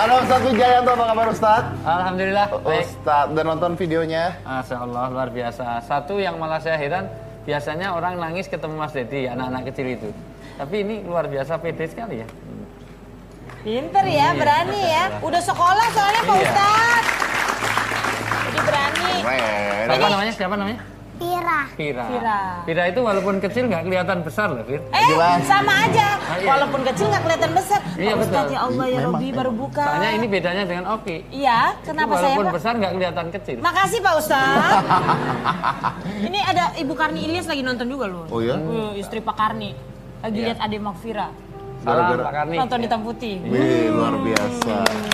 Halo Ustadz Wijayanto, apa kabar Ustadz? Alhamdulillah, baik. Ustadz, udah nonton videonya? Masya Allah, luar biasa. Satu yang malah saya heran, biasanya orang nangis ketemu Mas Dedi, anak-anak kecil itu. Tapi ini luar biasa pede sekali ya. Pinter ya, berani ya. Udah sekolah soalnya Pak Ustadz. Jadi berani. Siapa namanya? Siapa namanya? Pira. Pira itu walaupun kecil nggak kelihatan besar loh, Fir. Sama aja. Walaupun kecil nggak kelihatan besar. Iya, Pak Ustadz, betul. ya Allah ya Robi baru buka. Soalnya ini bedanya dengan Oki. Iya, kenapa saya Walaupun Pak? besar nggak kelihatan kecil. Makasih Pak Ustadz. Ini ada Ibu Karni Ilyas lagi nonton juga loh. Oh ya? Istri Pak Karni. Lagi lihat Ade Makfira. Salam Pak Karni. Nonton hitam putih. Wih, luar biasa.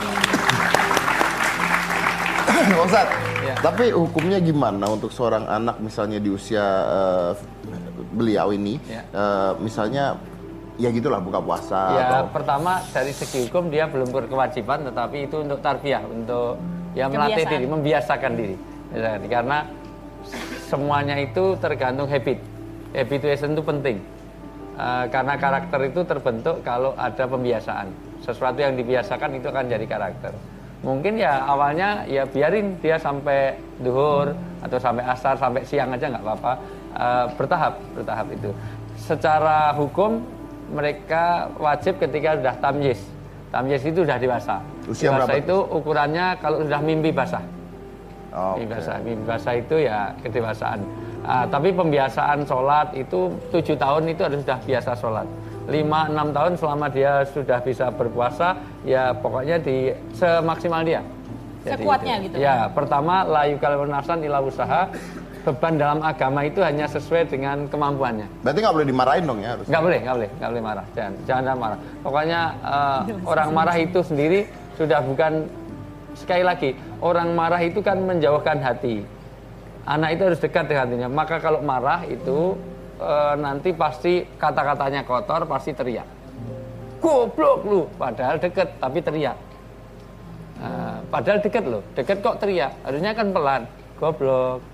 Ustadz, Ya. tapi hukumnya gimana untuk seorang anak misalnya di usia beliau ini, Ya. misalnya ya gitulah buka puasa Ya, atau pertama dari segi hukum dia belum berkewajiban, tetapi itu untuk tarbiyah, untuk ya melatih Kebiasaan. diri, membiasakan diri. Karena semuanya itu tergantung habit. Habituation itu penting. Karena karakter itu terbentuk kalau ada pembiasaan. Sesuatu yang dibiasakan itu akan jadi karakter. Mungkin ya awalnya ya biarin dia sampai duhur atau sampai asar, sampai siang aja nggak apa-apa. Bertahap itu. Secara hukum mereka wajib ketika sudah tamyiz. Tamyiz itu sudah dewasa. Usia Dewasa berapa? itu ukurannya kalau sudah mimpi basah. Oke. Mimpi basah itu ya kedewasaan. Tapi pembiasaan sholat itu 7 tahun itu harus sudah biasa sholat. 5-6 tahun selama dia sudah bisa berpuasa, ya pokoknya di semaksimal dia. Sekuatnya gitu. Ya, pertama la yukallifu nafsan illa wusaha. Beban dalam agama itu hanya sesuai dengan kemampuannya. Berarti nggak boleh dimarahin dong ya harus? Nggak boleh marah. Jangan marah. Pokoknya orang marah itu sendiri sudah bukan, sekali lagi, orang marah itu kan menjauhkan hati. Anak itu harus dekat dengan hatinya. Maka kalau marah itu nanti pasti kata-katanya kotor, pasti teriak. Goblok lu, padahal deket tapi teriak. Padahal deket loh, deket kok teriak. Harusnya kan pelan. Goblok.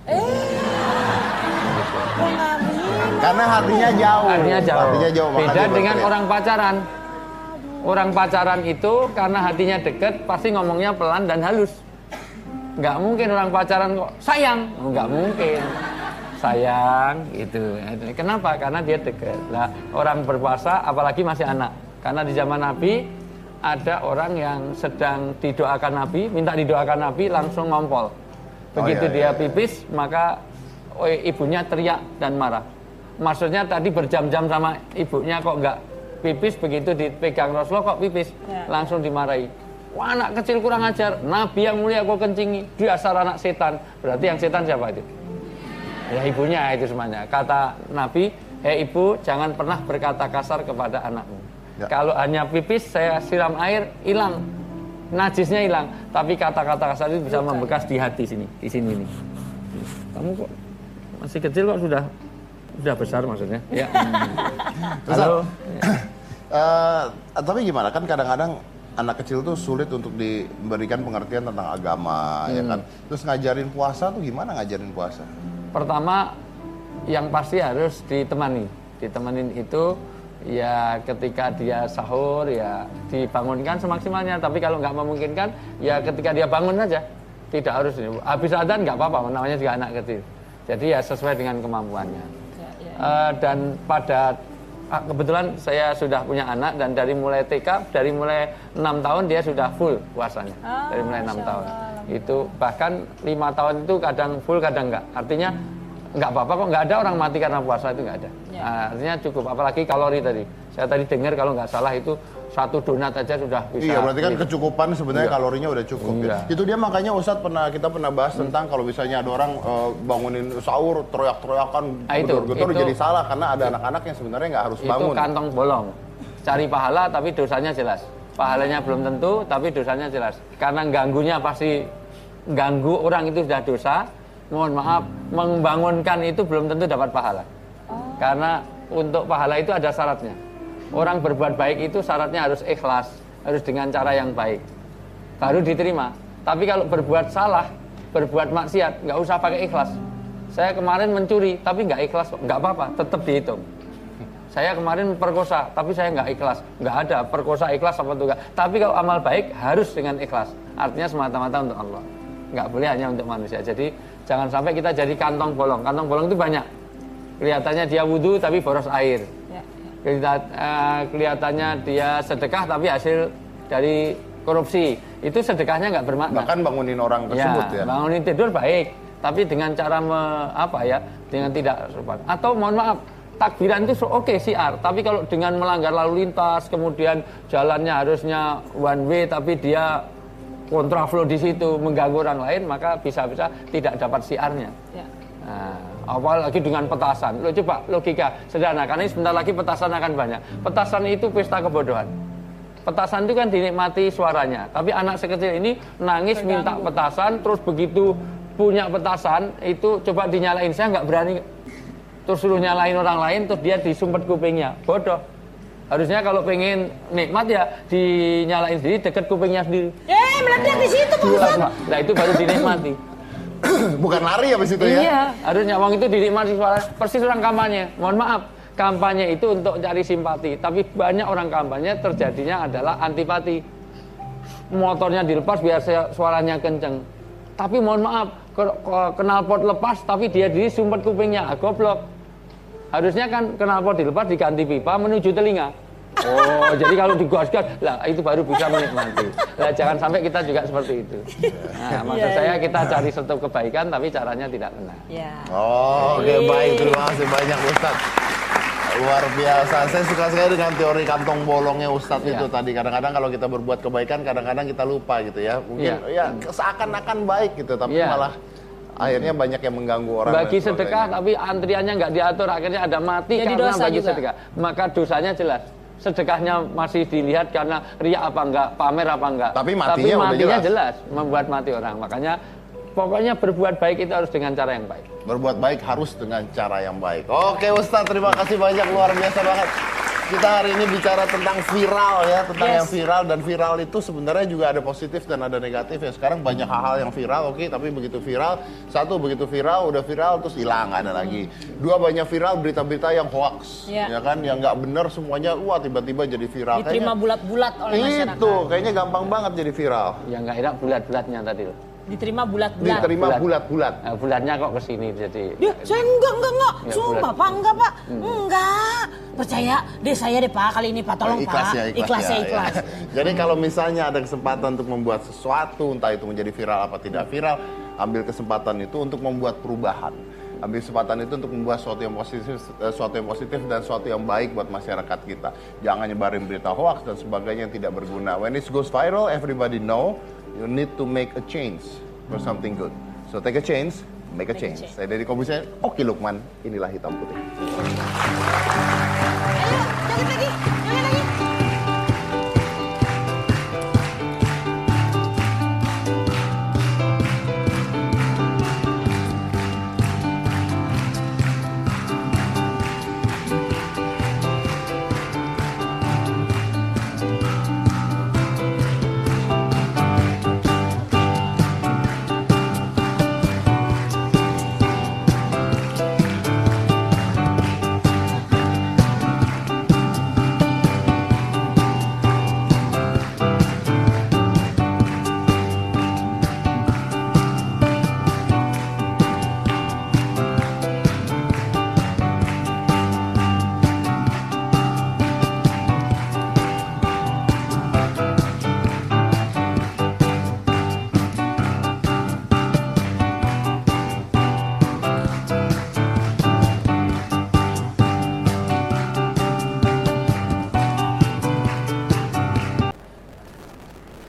Karena hatinya jauh. Hatinya jauh. makanya Beda dia dengan berteriak. orang pacaran. Orang pacaran itu karena hatinya deket pasti ngomongnya pelan dan halus. Nggak mungkin orang pacaran kok sayang. Nggak mungkin. Sayang gitu. Kenapa? Karena dia deket. Nah, orang berpuasa apalagi masih anak. Karena di zaman Nabi ada orang yang sedang didoakan Nabi, minta didoakan Nabi langsung ngompol. Begitu dia pipis, maka ibunya teriak dan marah. Maksudnya tadi berjam-jam sama ibunya kok nggak pipis, begitu dipegang Rasulullah kok pipis, langsung dimarahi. Wah, anak kecil kurang ajar, Nabi yang mulia kok kencingi, dasar anak setan. Berarti yang setan siapa itu? Ya ibunya itu semuanya. Kata Nabi, ibu jangan pernah berkata kasar kepada anakmu. Ya. Kalau hanya pipis saya siram air, hilang. Najisnya hilang, tapi kata-kata kasar itu bisa membekas di hati sini, di sini nih. Kamu kok masih kecil kok sudah besar maksudnya? Ya. Halo. Tapi gimana kan kadang-kadang anak kecil tuh sulit untuk diberikan pengertian tentang agama, ya kan? Terus ngajarin puasa tuh gimana ngajarin puasa? Pertama, yang pasti harus ditemani. Ditemenin itu ya ketika dia sahur ya dibangunkan semaksimalnya, tapi kalau nggak memungkinkan ya ketika dia bangun aja, tidak harus habis adzan nggak apa-apa, namanya juga anak kecil, jadi ya sesuai dengan kemampuannya. Dan pada kebetulan saya sudah punya anak dan dari mulai TK, dari mulai 6 tahun dia sudah full puasanya, dari mulai 6 tahun itu, bahkan 5 tahun itu kadang full kadang enggak, artinya nggak apa-apa kok, nggak ada orang mati karena puasa itu nggak ada. Artinya cukup, apalagi kalori tadi. Saya tadi dengar kalau nggak salah itu 1 donat aja sudah bisa. Iya, berarti kan kecukupan sebenarnya kalorinya udah cukup. Ya. Itu dia makanya Ustadz kita pernah bahas tentang kalau misalnya ada orang bangunin sahur teriak-teriakan gedor-gedor jadi salah karena ada anak-anak yang sebenarnya nggak harus bangun. Itu kantong bolong. Cari pahala tapi dosanya jelas. Pahalanya belum tentu tapi dosanya jelas. Karena ganggunya pasti ganggu orang itu sudah dosa. Mohon maaf, membangunkan itu belum tentu dapat pahala. Karena untuk pahala itu ada syaratnya. Orang berbuat baik itu syaratnya harus ikhlas, harus dengan cara yang baik, baru diterima. Tapi kalau berbuat salah, berbuat maksiat, nggak usah pakai ikhlas. Saya kemarin mencuri, tapi nggak ikhlas, nggak apa-apa, tetap dihitung. saya kemarin perkosa, tapi saya nggak ikhlas. Nggak ada perkosa ikhlas apa tuh nggak. Tapi kalau amal baik harus dengan ikhlas. Artinya semata-mata untuk Allah. Nggak boleh hanya untuk manusia. Jadi jangan sampai kita jadi kantong bolong. Kantong bolong itu banyak. Kelihatannya dia wudhu tapi boros air. Kelihatannya dia sedekah tapi hasil dari korupsi. Itu sedekahnya nggak bermakna. Bahkan bangunin orang tersebut ya. Bangunin tidur baik, tapi dengan cara dengan tidak sopan. Atau mohon maaf, takbiran itu oke siar, tapi kalau dengan melanggar lalu lintas, kemudian jalannya harusnya one way, tapi dia kontraflow di situ mengganggu orang lain, maka bisa-bisa tidak dapat siarnya. Ya. Nah, apalagi dengan petasan. Lo coba logika sederhana, karena ini sebentar lagi petasan akan banyak. Petasan itu pesta kebodohan. Petasan itu kan dinikmati suaranya, tapi anak sekecil ini nangis minta petasan, terus begitu punya petasan itu coba dinyalain, saya nggak berani. Terus suruh nyalain orang lain, terus dia disumpet kupingnya. Bodoh. Harusnya kalau pengen nikmat ya dinyalain sendiri, deket kupingnya sendiri. Meledak di situ Pak Ustadz. Nah itu baru dinikmati. Bukan lari habis itu ya? Iya, harusnya uang itu dinikmati suara. Persis orang kampanye. Mohon maaf, kampanye itu untuk cari simpati. Tapi banyak orang kampanye terjadinya adalah antipati. Motornya dilepas biar suaranya kenceng. Tapi mohon maaf, knalpot lepas tapi dia diri sumpet kupingnya. Goblok. Harusnya kan knalpot dilepas diganti pipa menuju telinga. Oh, jadi kalau digas-gas, lah itu baru bisa menikmati. Lah jangan sampai kita juga seperti itu. Nah, maksud saya kita cari satu kebaikan tapi caranya tidak benar. Oke, baik, terima kasih banyak Ustadz. Luar biasa. Saya suka sekali dengan teori kantong bolongnya Ustadz itu tadi. Kadang-kadang kalau kita berbuat kebaikan, kadang-kadang kita lupa gitu ya. Mungkin ya seakan-akan baik gitu, tapi malah akhirnya banyak yang mengganggu orang. Bagi sedekah tapi antriannya nggak diatur, akhirnya ada mati jadi karena bagi juga. Sedekah. Maka dosanya jelas. Sedekahnya masih dilihat karena riya apa enggak, pamer apa enggak. Tapi matinya jelas, membuat mati orang. Makanya pokoknya berbuat baik itu harus dengan cara yang baik. Berbuat baik harus dengan cara yang baik. Oke Ustadz, terima kasih banyak, luar biasa banget. Kita hari ini bicara tentang viral ya, tentang yang viral, dan viral itu sebenarnya juga ada positif dan ada negatif ya. Sekarang banyak hal-hal yang viral, tapi begitu viral, begitu viral, udah viral terus hilang, ada lagi. Dua, banyak viral berita-berita yang hoax, ya kan, yang nggak benar semuanya, tiba-tiba jadi viral. Diterima bulat-bulat oleh masyarakat. Itu kayaknya gampang banget jadi viral. Yang nggak enak bulat-bulatnya tadi loh. Diterima bulat-bulat. Diterima bulat-bulat. Nah, bulatnya kok kesini jadi. Saya enggak. Sumpah Pak, enggak Pak. Enggak. Percaya deh saya deh Pak, kali ini Pak, tolong ikhlas, Pak. Ya, ikhlas. Jadi kalau misalnya ada kesempatan untuk membuat sesuatu, entah itu menjadi viral apa tidak viral, ambil kesempatan itu untuk membuat perubahan. Ambil kesempatan itu untuk membuat sesuatu yang positif dan sesuatu yang baik buat masyarakat kita. Jangan nyebarin berita hoax dan sebagainya yang tidak berguna. When it goes viral, everybody know you need to make a change for something good. So take a change, make a change. Saya dari Komisi Oki Lukman, inilah Hitam Putih.